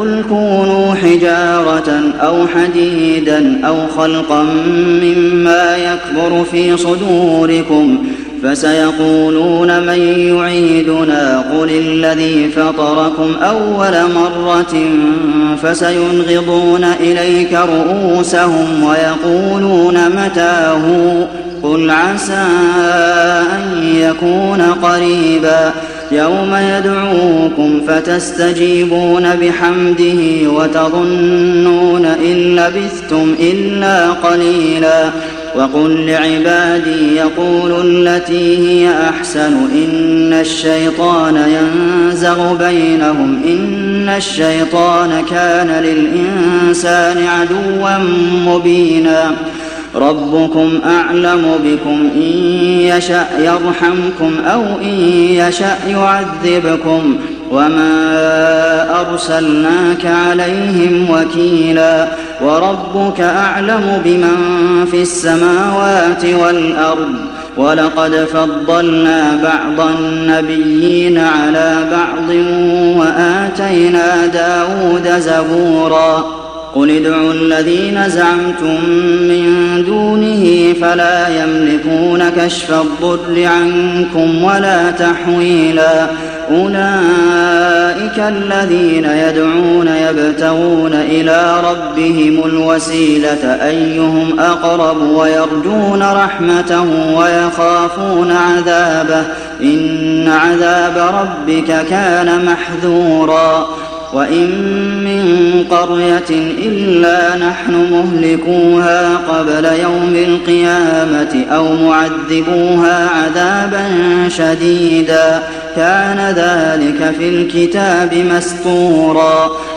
قل كونوا حجارة أو حديدا أو خلقا مما يكبر في صدوركم فسيقولون من يعيدنا قل الذي فطركم أول مرة فسينغضون إليك رؤوسهم ويقولون متى هو قل عسى أن يكون قريبا يوم يدعوكم فتستجيبون بحمده وتظنون إن لبثتم إلا قليلا وقل لعبادي يقولوا التي هي أحسن إن الشيطان ينزغ بينهم إن الشيطان كان للإنسان عدوا مبينا ربكم أعلم بكم إن يشأ يرحمكم أو إن يشأ يعذبكم وما أرسلناك عليهم وكيلا وربك أعلم بمن في السماوات والأرض ولقد فضلنا بعض النبيين على بعض وآتينا داود زبورا قل ادعوا الذين زعمتم من دونه فلا يملكون كشف الضر عنكم ولا تحويلا أولئك الذين يدعون يبتغون إلى ربهم الوسيلة أيهم أقرب ويرجون رحمته ويخافون عذابه إن عذاب ربك كان محذورا وإن من قرية إلا نحن مهلكوها قبل يوم القيامة أو معذبوها عذابا شديدا كان ذلك في الكتاب مسطورا